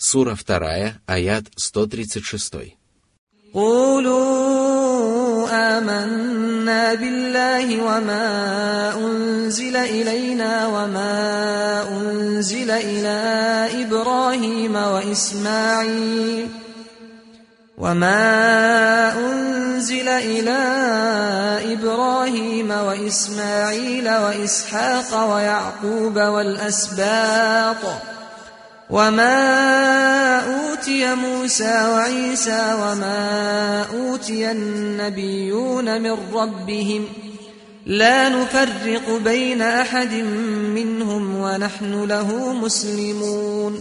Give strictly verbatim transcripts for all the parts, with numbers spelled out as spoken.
Сура вторая, аят сто тридцать шесть. قولوا آمنا بالله وما أنزل إلينا وما أنزل إلى إبراهيم وإسماعيل وما أنزل إلى إبراهيم وإسماعيل وإسحاق ويعقوب والأسباط وما أوتي موسى وعيسى وما أوتي النبيون من ربهم لا نفرق بين أحد منهم ونحن له مسلمون.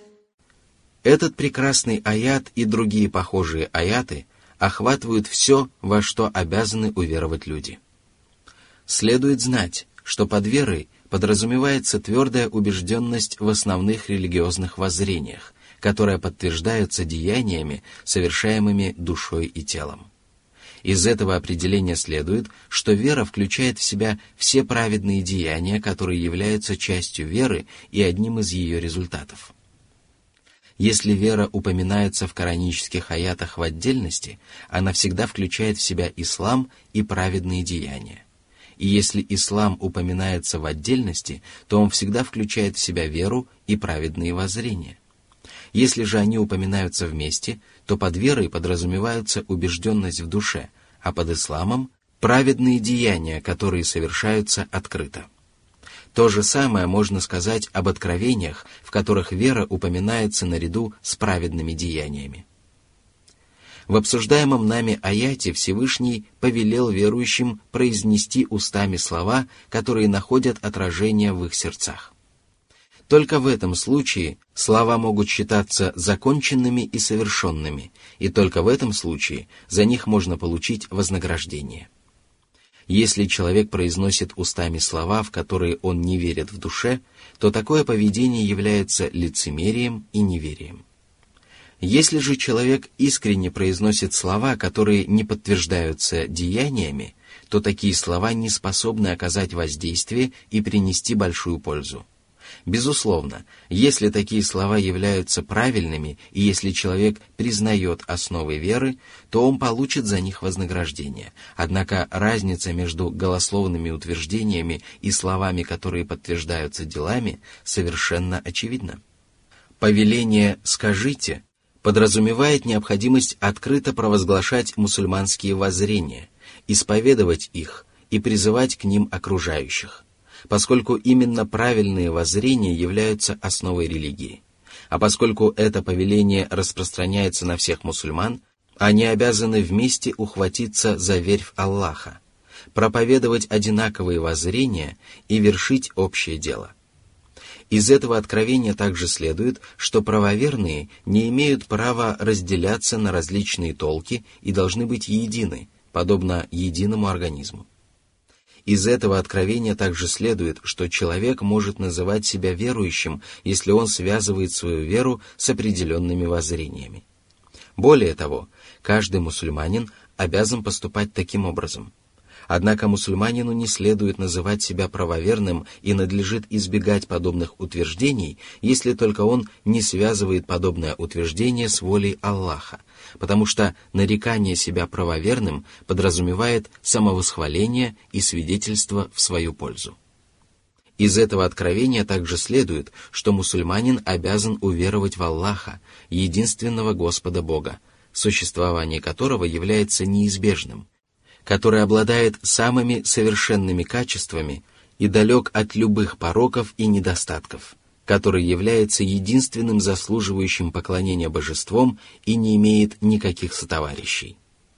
Этот прекрасный аят и другие похожие аяты охватывают все, во что обязаны уверовать люди. Следует знать, что под верой подразумевается твердая убежденность в основных религиозных воззрениях, которые подтверждаются деяниями, совершаемыми душой и телом. Из этого определения следует, что вера включает в себя все праведные деяния, которые являются частью веры и одним из ее результатов. Если вера упоминается в коранических аятах в отдельности, она всегда включает в себя ислам и праведные деяния. И если ислам упоминается в отдельности, то он всегда включает в себя веру и праведные воззрения. Если же они упоминаются вместе, то под верой подразумеваются убежденность в душе, а под исламом – праведные деяния, которые совершаются открыто. То же самое можно сказать об откровениях, в которых вера упоминается наряду с праведными деяниями. В обсуждаемом нами аяте Всевышний повелел верующим произнести устами слова, которые находят отражение в их сердцах. Только в этом случае слова могут считаться законченными и совершенными, и только в этом случае за них можно получить вознаграждение. Если человек произносит устами слова, в которые он не верит в душе, то такое поведение является лицемерием и неверием. Если же человек искренне произносит слова, которые не подтверждаются деяниями, то такие слова не способны оказать воздействие и принести большую пользу. Безусловно, если такие слова являются правильными, и если человек признает основы веры, то он получит за них вознаграждение. Однако разница между голословными утверждениями и словами, которые подтверждаются делами, совершенно очевидна. Повеление «скажите» подразумевает необходимость открыто провозглашать мусульманские воззрения, исповедовать их и призывать к ним окружающих, поскольку именно правильные воззрения являются основой религии. А поскольку это повеление распространяется на всех мусульман, они обязаны вместе ухватиться за верь в Аллаха, проповедовать одинаковые воззрения и вершить общее дело. Из этого откровения также следует, что правоверные не имеют права разделяться на различные толки и должны быть едины, подобно единому организму. Из этого откровения также следует, что человек может называть себя верующим, если он связывает свою веру с определенными воззрениями. Более того, каждый мусульманин обязан поступать таким образом. Однако мусульманину не следует называть себя правоверным и надлежит избегать подобных утверждений, если только он не связывает подобное утверждение с волей Аллаха, потому что нарекание себя правоверным подразумевает самовосхваление и свидетельство в свою пользу. Из этого откровения также следует, что мусульманин обязан уверовать в Аллаха, единственного Господа Бога, существование которого является неизбежным, который обладает самыми совершенными качествами и далек от любых пороков и недостатков, который является единственным заслуживающим поклонения божеством и не имеет никаких сотоварищей.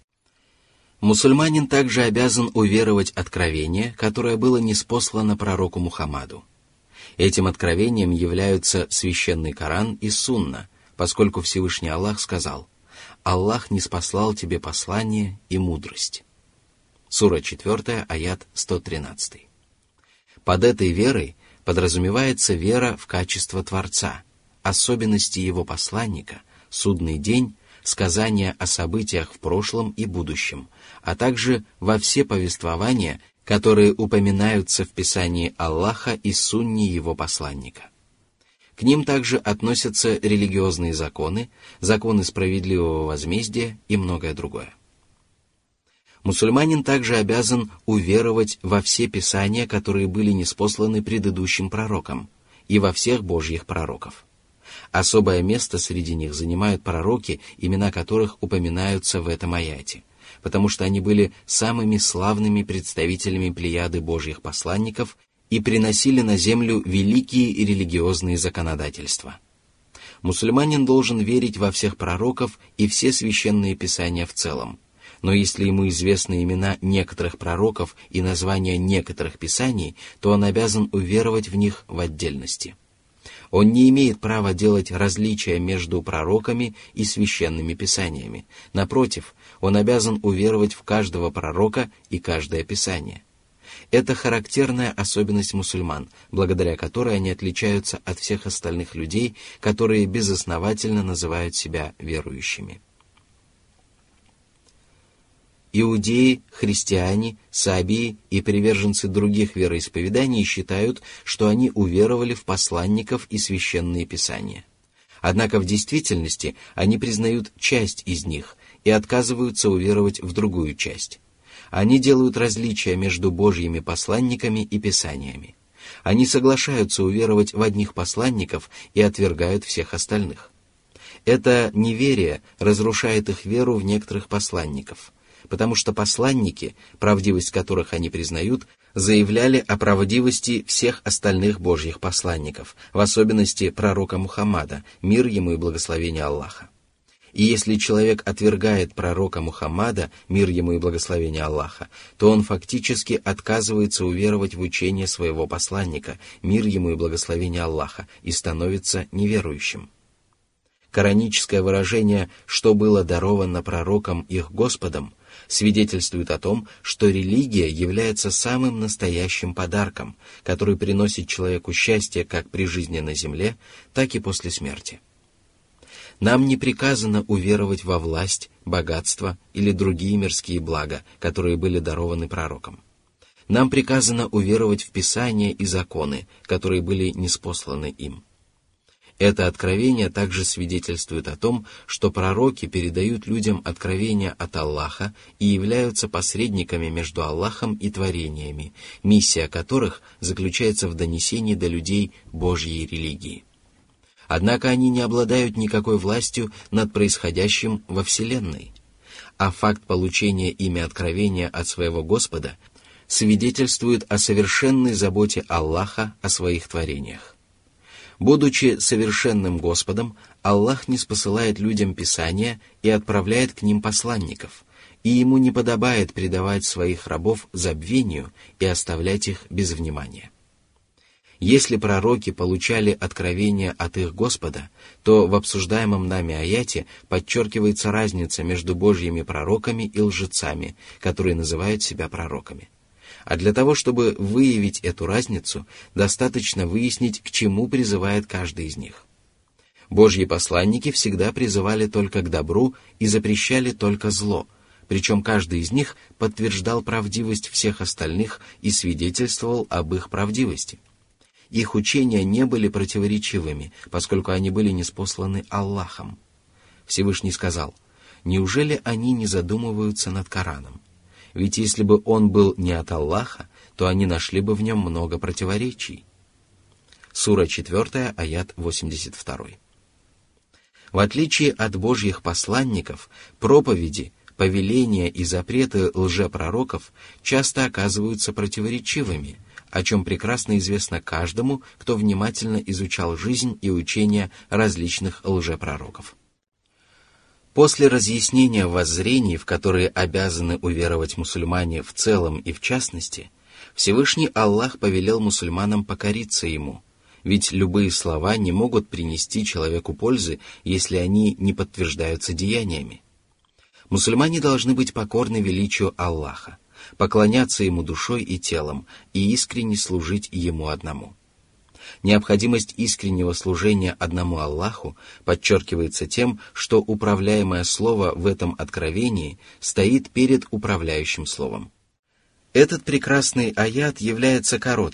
Мусульманин также обязан уверовать откровение, которое было ниспослано пророку Мухаммаду. Этим откровением являются священный Коран и Сунна, поскольку Всевышний Аллах сказал: «Аллах ниспослал тебе послание и мудрость». Сура четвёртая, аят сто тринадцатый. Под этой верой подразумевается вера в качество Творца, особенности Его посланника, судный день, сказания о событиях в прошлом и будущем, а также во все повествования, которые упоминаются в Писании Аллаха и Сунне Его посланника. К ним также относятся религиозные законы, законы справедливого возмездия и многое другое. Мусульманин также обязан уверовать во все писания, которые были ниспосланы предыдущим пророкам, и во всех Божьих пророков. Особое место среди них занимают пророки, имена которых упоминаются в этом аяте, потому что они были самыми славными представителями плеяды Божьих посланников и приносили на землю великие религиозные законодательства. Мусульманин должен верить во всех пророков и все священные писания в целом, но если ему известны имена некоторых пророков и названия некоторых писаний, то он обязан уверовать в них в отдельности. Он не имеет права делать различия между пророками и священными писаниями. Напротив, он обязан уверовать в каждого пророка и каждое писание. Это характерная особенность мусульман, благодаря которой они отличаются от всех остальных людей, которые безосновательно называют себя верующими. Иудеи, христиане, саабии и приверженцы других вероисповеданий считают, что они уверовали в посланников и священные писания. Однако в действительности они признают часть из них и отказываются уверовать в другую часть. Они делают различия между Божьими посланниками и писаниями. Они соглашаются уверовать в одних посланников и отвергают всех остальных. Это неверие разрушает их веру в некоторых посланников, потому что посланники, правдивость которых они признают, заявляли о правдивости всех остальных Божьих посланников, в особенности пророка Мухаммада, мир ему и благословение Аллаха. И если человек отвергает пророка Мухаммада, мир ему и благословение Аллаха, то он фактически отказывается уверовать в учение своего посланника, мир ему и благословение Аллаха, и становится неверующим. Кораническое выражение «что было даровано пророкам их Господом» свидетельствует о том, что религия является самым настоящим подарком, который приносит человеку счастье как при жизни на земле, так и после смерти. Нам не приказано уверовать во власть, богатство или другие мирские блага, которые были дарованы пророкам. Нам приказано уверовать в Писания и законы, которые были ниспосланы им. Это откровение также свидетельствует о том, что пророки передают людям откровения от Аллаха и являются посредниками между Аллахом и творениями, миссия которых заключается в донесении до людей Божьей религии. Однако они не обладают никакой властью над происходящим во Вселенной, а факт получения ими откровения от своего Господа свидетельствует о совершенной заботе Аллаха о своих творениях. Будучи совершенным Господом, Аллах ниспосылает людям Писания и отправляет к ним посланников, и ему не подобает предавать своих рабов забвению и оставлять их без внимания. Если пророки получали откровения от их Господа, то в обсуждаемом нами аяте подчеркивается разница между Божьими пророками и лжецами, которые называют себя пророками. А для того, чтобы выявить эту разницу, достаточно выяснить, к чему призывает каждый из них. Божьи посланники всегда призывали только к добру и запрещали только зло, причем каждый из них подтверждал правдивость всех остальных и свидетельствовал об их правдивости. Их учения не были противоречивыми, поскольку они были ниспосланы Аллахом. Всевышний сказал: «Неужели они не задумываются над Кораном? Ведь если бы он был не от Аллаха, то они нашли бы в нем много противоречий». Сура четыре, аят восемьдесят два. В отличие от Божьих посланников, проповеди, повеления и запреты лжепророков часто оказываются противоречивыми, о чем прекрасно известно каждому, кто внимательно изучал жизнь и учения различных лжепророков. После разъяснения воззрений, в которые обязаны уверовать мусульмане в целом и в частности, Всевышний Аллах повелел мусульманам покориться Ему, ведь любые слова не могут принести человеку пользы, если они не подтверждаются деяниями. Мусульмане должны быть покорны величию Аллаха, поклоняться Ему душой и телом и искренне служить Ему одному. Необходимость искреннего служения одному Аллаху подчеркивается тем, что управляемое слово в этом откровении стоит перед управляющим словом. Этот прекрасный аят является коротким,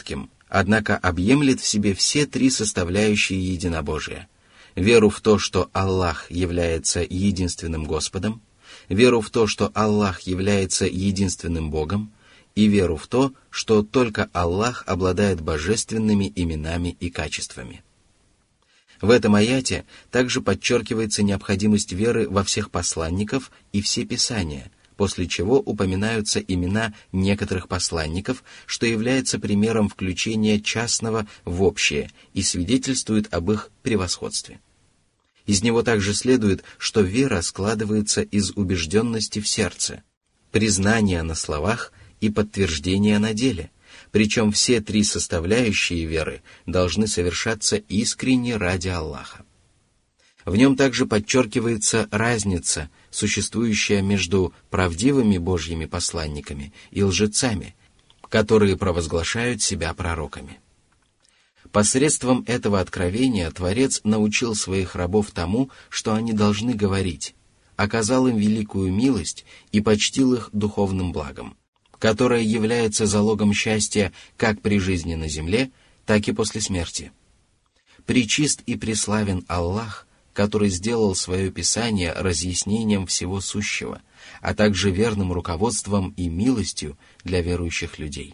однако объемлет в себе все три составляющие единобожия: веру в то, что Аллах является единственным Господом, веру в то, что Аллах является единственным Богом, и веру в то, что только Аллах обладает божественными именами и качествами. В этом аяте также подчеркивается необходимость веры во всех посланников и все писания, после чего упоминаются имена некоторых посланников, что является примером включения частного в общее и свидетельствует об их превосходстве. Из него также следует, что вера складывается из убежденности в сердце, признания на словах и подтверждения на деле, причем все три составляющие веры должны совершаться искренне ради Аллаха. В нем также подчеркивается разница, существующая между правдивыми Божьими посланниками и лжецами, которые провозглашают себя пророками. Посредством этого откровения Творец научил своих рабов тому, что они должны говорить, оказал им великую милость и почтил их духовным благом, которое является залогом счастья как при жизни на земле, так и после смерти. Пречист и преславен Аллах, который сделал свое Писание разъяснением всего сущего, а также верным руководством и милостью для верующих людей.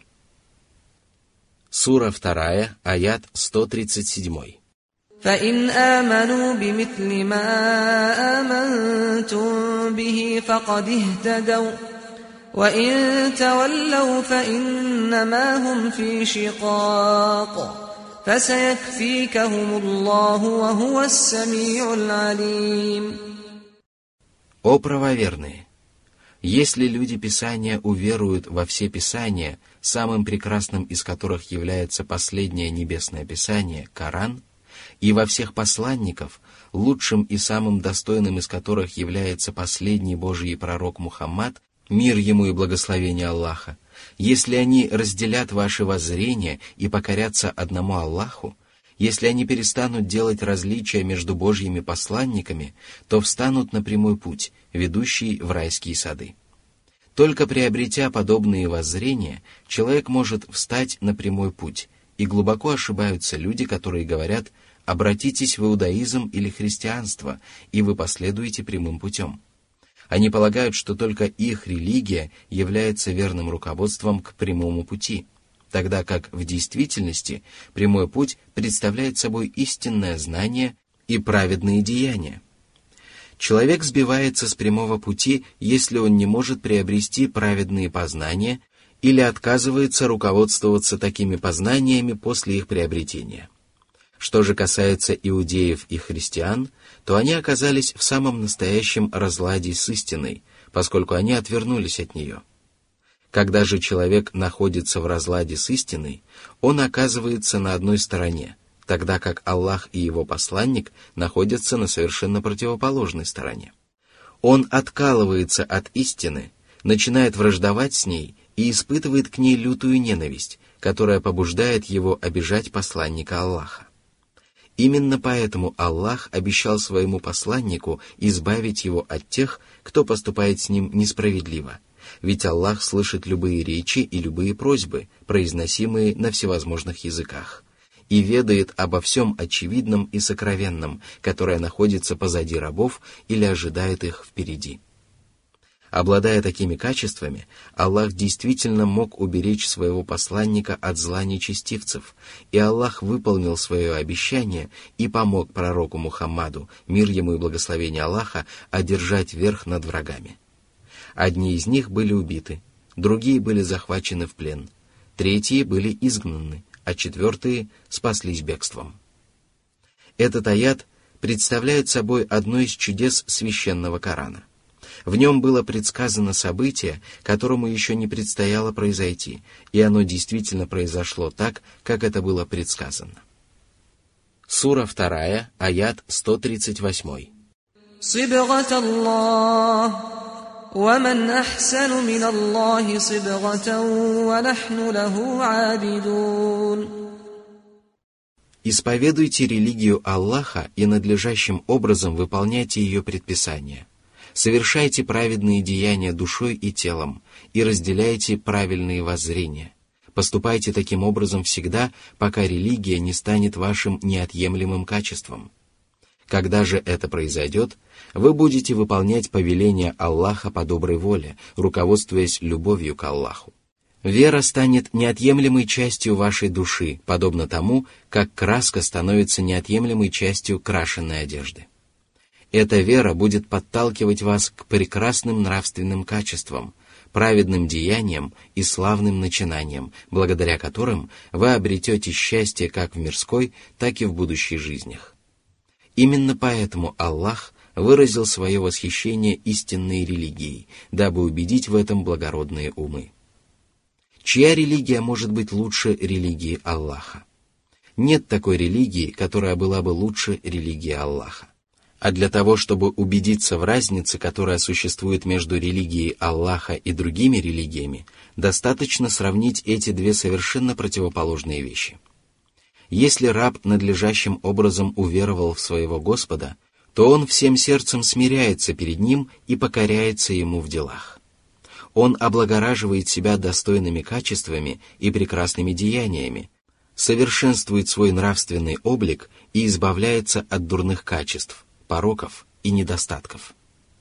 Сура вторая, аят сто тридцать семь. فَإِنْ آمَنُوا بِمِثْلِ مَا آمَنْتُمْ بِهِ فَقَدِ اهْتَدَوْا وَإِنْ تَوَلَّوْا فَإِنَّمَا هُمْ فِي شِقَاقٍ فَسَيَكْفِيكَهُمُ اللَّهُ وَهُوَ السَّمِيعُ الْعَلِيمُ. О правоверные! Если люди Писания уверуют во все Писания, самым прекрасным из которых является последнее небесное Писание, Коран, и во всех посланников, лучшим и самым достойным из которых является последний Божий пророк Мухаммад, мир ему и благословение Аллаха, если они разделят ваши воззрения и покорятся одному Аллаху, если они перестанут делать различия между Божьими посланниками, то встанут на прямой путь, ведущий в райские сады. Только приобретя подобные воззрения, человек может встать на прямой путь, и глубоко ошибаются люди, которые говорят: «Обратитесь в иудаизм или христианство, и вы последуете прямым путем». Они полагают, что только их религия является верным руководством к прямому пути, тогда как в действительности прямой путь представляет собой истинное знание и праведные деяния. Человек сбивается с прямого пути, если он не может приобрести праведные познания или отказывается руководствоваться такими познаниями после их приобретения. Что же касается иудеев и христиан, то они оказались в самом настоящем разладе с истиной, поскольку они отвернулись от нее. Когда же человек находится в разладе с истиной, он оказывается на одной стороне, тогда как Аллах и его посланник находятся на совершенно противоположной стороне. Он откалывается от истины, начинает враждовать с ней и испытывает к ней лютую ненависть, которая побуждает его обижать посланника Аллаха. Именно поэтому Аллах обещал своему посланнику избавить его от тех, кто поступает с ним несправедливо, ведь Аллах слышит любые речи и любые просьбы, произносимые на всевозможных языках, и ведает обо всем очевидном и сокровенном, которое находится позади рабов или ожидает их впереди. Обладая такими качествами, Аллах действительно мог уберечь своего посланника от зла нечестивцев, и Аллах выполнил свое обещание и помог пророку Мухаммаду, мир ему и благословение Аллаха, одержать верх над врагами. Одни из них были убиты, другие были захвачены в плен, третьи были изгнаны, а четвертые спаслись бегством. Этот аят представляет собой одно из чудес священного Корана. В нем было предсказано событие, которому еще не предстояло произойти, и оно действительно произошло так, как это было предсказано. Сура вторая, аят сто тридцать восемь. صِبْغَةَ اللَّهِ وَمَنْ أَحْسَنُ مِنَ اللَّهِ صِبْغَةً وَنَحْنُ لَهُ عَابِدُونَ. Исповедуйте религию Аллаха и надлежащим образом выполняйте ее предписания. Совершайте праведные деяния душой и телом и разделяйте правильные воззрения. Поступайте таким образом всегда, пока религия не станет вашим неотъемлемым качеством. Когда же это произойдет, вы будете выполнять повеления Аллаха по доброй воле, руководствуясь любовью к Аллаху. Вера станет неотъемлемой частью вашей души, подобно тому, как краска становится неотъемлемой частью крашеной одежды. Эта вера будет подталкивать вас к прекрасным нравственным качествам, праведным деяниям и славным начинаниям, благодаря которым вы обретете счастье как в мирской, так и в будущей жизнях. Именно поэтому Аллах выразил свое восхищение истинной религией, дабы убедить в этом благородные умы. Чья религия может быть лучше религии Аллаха? Нет такой религии, которая была бы лучше религии Аллаха. А для того, чтобы убедиться в разнице, которая существует между религией Аллаха и другими религиями, достаточно сравнить эти две совершенно противоположные вещи. Если раб надлежащим образом уверовал в своего Господа, то он всем сердцем смиряется перед Ним и покоряется Ему в делах. Он облагораживает себя достойными качествами и прекрасными деяниями, совершенствует свой нравственный облик и избавляется от дурных качеств, пороков и недостатков.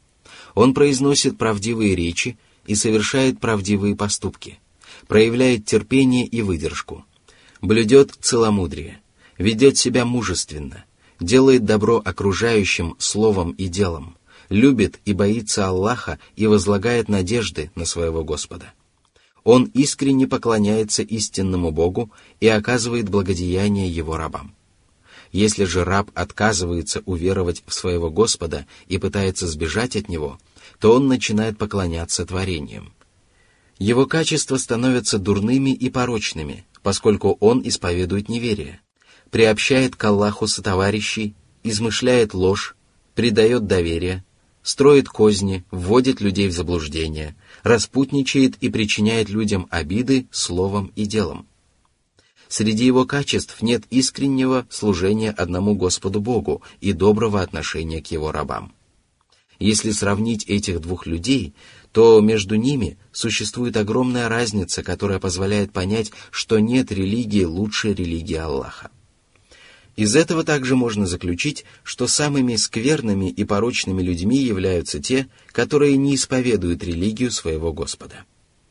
Он произносит правдивые речи и совершает правдивые поступки, проявляет терпение и выдержку, блюдет целомудрие, ведет себя мужественно, делает добро окружающим словом и делом, любит и боится Аллаха и возлагает надежды на своего Господа. Он искренне поклоняется истинному Богу и оказывает благодеяние Его рабам. Если же раб отказывается уверовать в своего Господа и пытается сбежать от Него, то он начинает поклоняться творениям. Его качества становятся дурными и порочными, поскольку он исповедует неверие, приобщает к Аллаху сотоварищей, измышляет ложь, предает доверие, строит козни, вводит людей в заблуждение, распутничает и причиняет людям обиды словом и делом. Среди его качеств нет искреннего служения одному Господу Богу и доброго отношения к Его рабам. Если сравнить этих двух людей, то между ними существует огромная разница, которая позволяет понять, что нет религии лучше религии Аллаха. Из этого также можно заключить, что самыми скверными и порочными людьми являются те, которые не исповедуют религию своего Господа.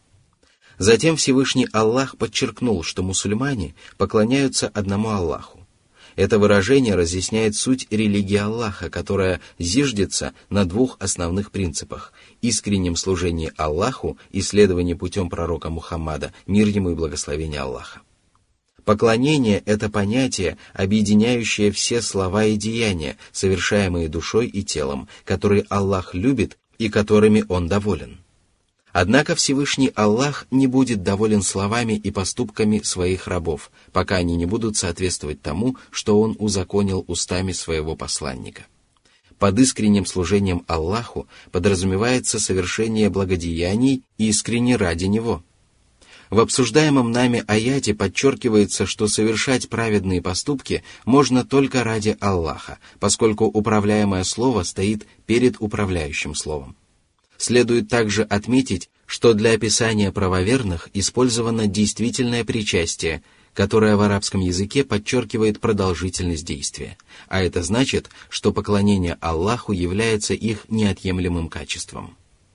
Затем Всевышний Аллах подчеркнул, что мусульмане поклоняются одному Аллаху. Это выражение разъясняет суть религии Аллаха, которая зиждется на двух основных принципах – искреннем служении Аллаху и следовании путем пророка Мухаммада, мир ему и благословение Аллаха. Поклонение – это понятие, объединяющее все слова и деяния, совершаемые душой и телом, которые Аллах любит и которыми Он доволен. Однако Всевышний Аллах не будет доволен словами и поступками своих рабов, пока они не будут соответствовать тому, что Он узаконил устами своего посланника. Под искренним служением Аллаху подразумевается совершение благодеяний искренне ради Него. В обсуждаемом нами аяте подчеркивается, что совершать праведные поступки можно только ради Аллаха, поскольку управляемое слово стоит перед управляющим словом. Следует также отметить, что для описания правоверных использовано действительное причастие, которое в арабском языке подчеркивает продолжительность действия, а это значит, что поклонение Аллаху является их неотъемлемым качеством.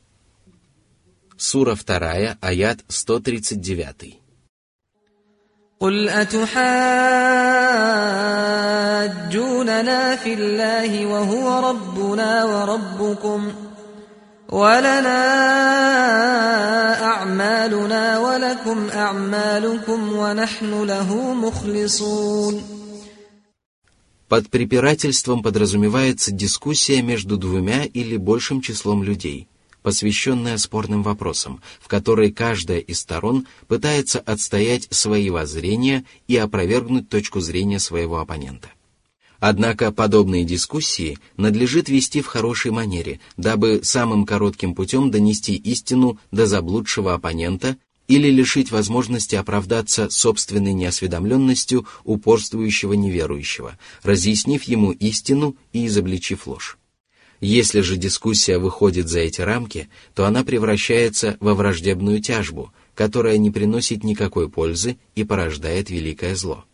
Сура вторая, аят сто тридцать девять. قُلْ أَتُحَاجُّونَنَا فِي اللَّهِ وَهُوَ رَبُّنَا وَرَبُّكُمْ وَلَنَا أَعْمَالُنَا وَلَكُمْ أَعْمَالُكُمْ وَنَحْنُ لَهُ مُخْلِصُونَ. Под препирательством подразумевается дискуссия между двумя или большим числом людей, посвященная спорным вопросам, в которой каждая из сторон пытается отстоять свои воззрения и опровергнуть точку зрения своего оппонента. Однако подобные дискуссии надлежит вести в хорошей манере, дабы самым коротким путем донести истину до заблудшего оппонента или лишить возможности оправдаться собственной неосведомленностью упорствующего неверующего, разъяснив ему истину и изобличив ложь. Если же дискуссия выходит за эти рамки, то она превращается во враждебную тяжбу, которая не приносит никакой пользы и порождает великое зло.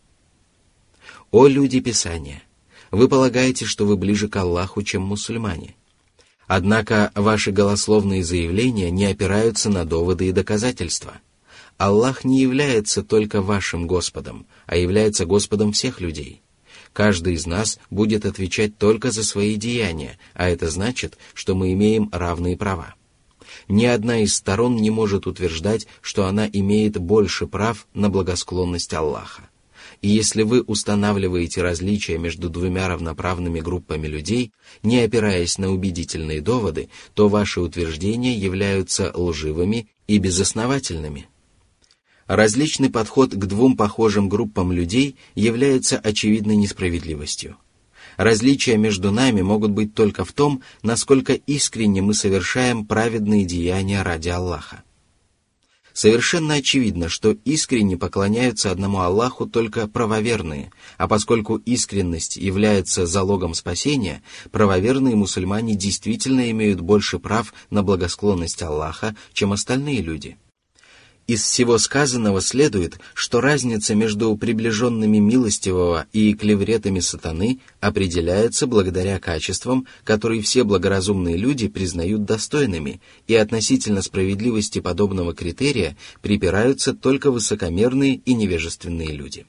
О люди Писания! Вы полагаете, что вы ближе к Аллаху, чем мусульмане. Однако ваши голословные заявления не опираются на доводы и доказательства. Аллах не является только вашим Господом, а является Господом всех людей. Каждый из нас будет отвечать только за свои деяния, а это значит, что мы имеем равные права. Ни одна из сторон не может утверждать, что она имеет больше прав на благосклонность Аллаха. И если вы устанавливаете различия между двумя равноправными группами людей, не опираясь на убедительные доводы, то ваши утверждения являются лживыми и безосновательными. Различный подход к двум похожим группам людей является очевидной несправедливостью. Различия между нами могут быть только в том, насколько искренне мы совершаем праведные деяния ради Аллаха. Совершенно очевидно, что искренне поклоняются одному Аллаху только правоверные, а поскольку искренность является залогом спасения, правоверные мусульмане действительно имеют больше прав на благосклонность Аллаха, чем остальные люди. Из всего сказанного следует, что разница между приближенными милостивого и клевретами сатаны определяется благодаря качествам, которые все благоразумные люди признают достойными, и относительно справедливости подобного критерия припираются только высокомерные и невежественные люди.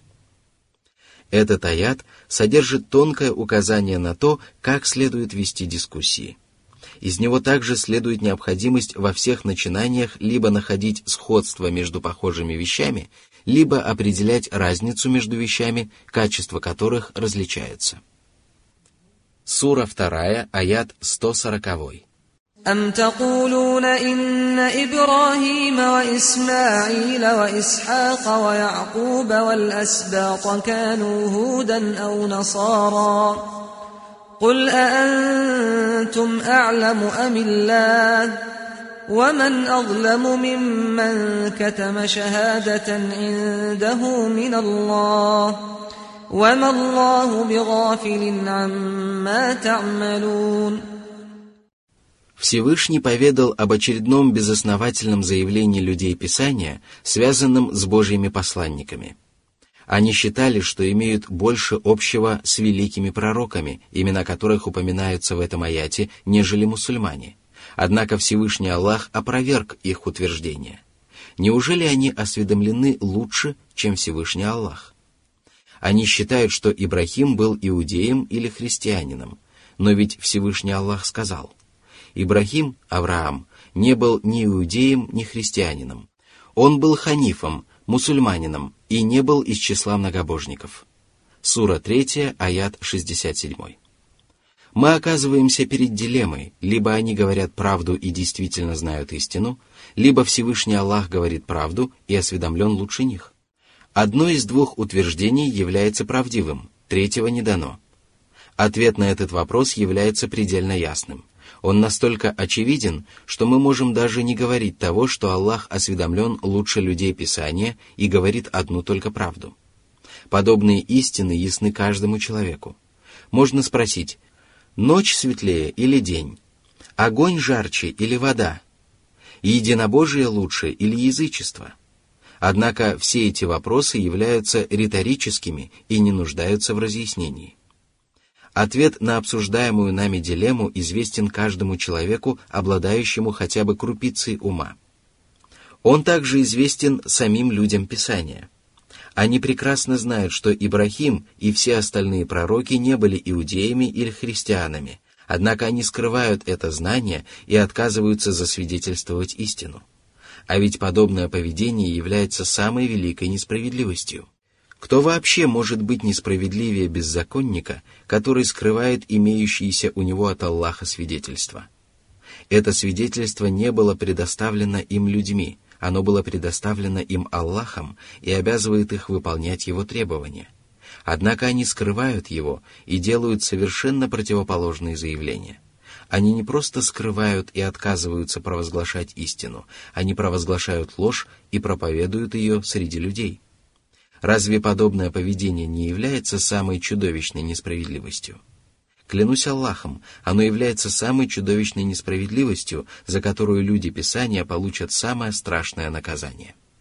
Этот аят содержит тонкое указание на то, как следует вести дискуссии. Из него также следует необходимость во всех начинаниях либо находить сходство между похожими вещами, либо определять разницу между вещами, качество которых различается. Сура вторая, аят сто сорок. أَمْ تَقُولُونَ إِنَّ إِبْرَاهِيمَ وَإِسْمَاعِيلَ وَإِسْحَاقَ وَيَعْقُوبَ وَالْأَسْبَاطَ كَانُوا هُودًا أَوْ نَصَارَى قُلْ أَأَنْتُمْ أَعْلَمُ أَمِ اللَّهُ وَمَنْ أَظْلَمُ مِمَّنْ كَتَمَ شَهَادَةً عِنْدَهُ مِنَ اللَّهِ وَمَا اللَّهُ بِغَافِلٍ عَمَّا تَعْمَلُونَ. Всевышний поведал об очередном безосновательном заявлении людей Писания, связанном с Божьими посланниками. Они считали, что имеют больше общего с великими пророками, имена которых упоминаются в этом аяте, нежели мусульмане. Однако Всевышний Аллах опроверг их утверждение. Неужели они осведомлены лучше, чем Всевышний Аллах? Они считают, что Ибрахим был иудеем или христианином, но ведь Всевышний Аллах сказал: Ибрахим, Авраам, не был ни иудеем, ни христианином. Он был ханифом, мусульманином, и не был из числа многобожников. Сура третья, аят шестьдесят семь. Мы оказываемся перед дилеммой: либо они говорят правду и действительно знают истину, либо Всевышний Аллах говорит правду и осведомлен лучше них. Одно из двух утверждений является правдивым, третьего не дано. Ответ на этот вопрос является предельно ясным. Он настолько очевиден, что мы можем даже не говорить того, что Аллах осведомлен лучше людей Писания и говорит одну только правду. Подобные истины ясны каждому человеку. Можно спросить: ночь светлее или день? Огонь жарче или вода? Единобожие лучше или язычество? Однако все эти вопросы являются риторическими и не нуждаются в разъяснении. Ответ на обсуждаемую нами дилемму известен каждому человеку, обладающему хотя бы крупицей ума. Он также известен самим людям Писания. Они прекрасно знают, что Ибрахим и все остальные пророки не были иудеями или христианами, однако они скрывают это знание и отказываются засвидетельствовать истину. А ведь подобное поведение является самой великой несправедливостью. Кто вообще может быть несправедливее беззаконника, который скрывает имеющиеся у него от Аллаха свидетельства? Это свидетельство не было предоставлено им людьми, оно было предоставлено им Аллахом и обязывает их выполнять его требования. Однако они скрывают его и делают совершенно противоположные заявления. Они не просто скрывают и отказываются провозглашать истину, они провозглашают ложь и проповедуют ее среди людей. Разве подобное поведение не является самой чудовищной несправедливостью? Клянусь Аллахом, оно является самой чудовищной несправедливостью, за которую люди Писания получат самое страшное наказание.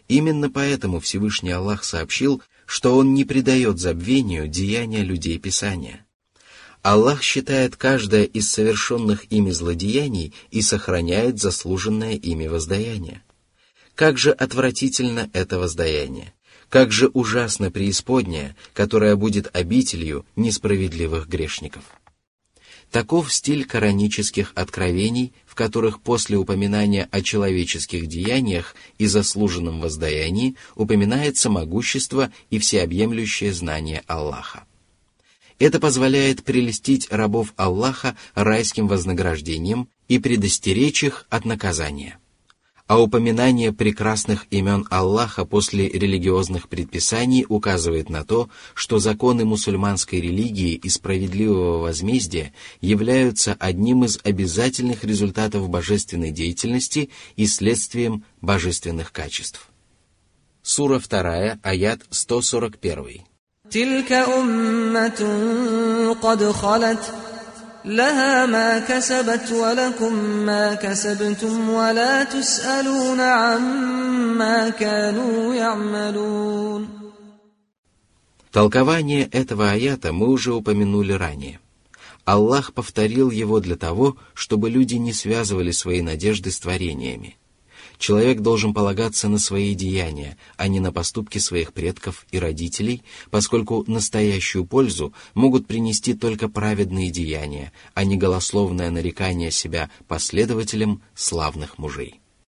Именно поэтому Всевышний Аллах сообщил, что Он не предает забвению деяния людей Писания. Аллах считает каждое из совершенных ими злодеяний и сохраняет заслуженное ими воздаяние. Как же отвратительно это воздаяние! Как же ужасно преисподняя, которая будет обителью несправедливых грешников! Таков стиль коранических откровений, в которых после упоминания о человеческих деяниях и заслуженном воздаянии упоминается могущество и всеобъемлющее знание Аллаха. Это позволяет прельстить рабов Аллаха райским вознаграждением и предостеречь их от наказания. А упоминание прекрасных имен Аллаха после религиозных предписаний указывает на то, что законы мусульманской религии и справедливого возмездия являются одним из обязательных результатов божественной деятельности и следствием божественных качеств. Сура два, аят сто сорок один. تلك أمة قد خلت لها ما كسبت ولكم ما كسبتم ولا تسألون عما كانوا يعملون. Толкование этого аята мы уже упомянули ранее. Аллах повторил его для того, чтобы люди не связывали свои надежды с творениями. Человек должен полагаться на свои деяния, а не на поступки своих предков и родителей, поскольку настоящую пользу могут принести только праведные деяния, а не голословное нарекание себя последователем славных мужей.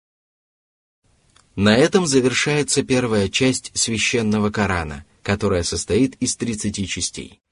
На этом завершается первая часть священного Корана, которая состоит из тридцати частей.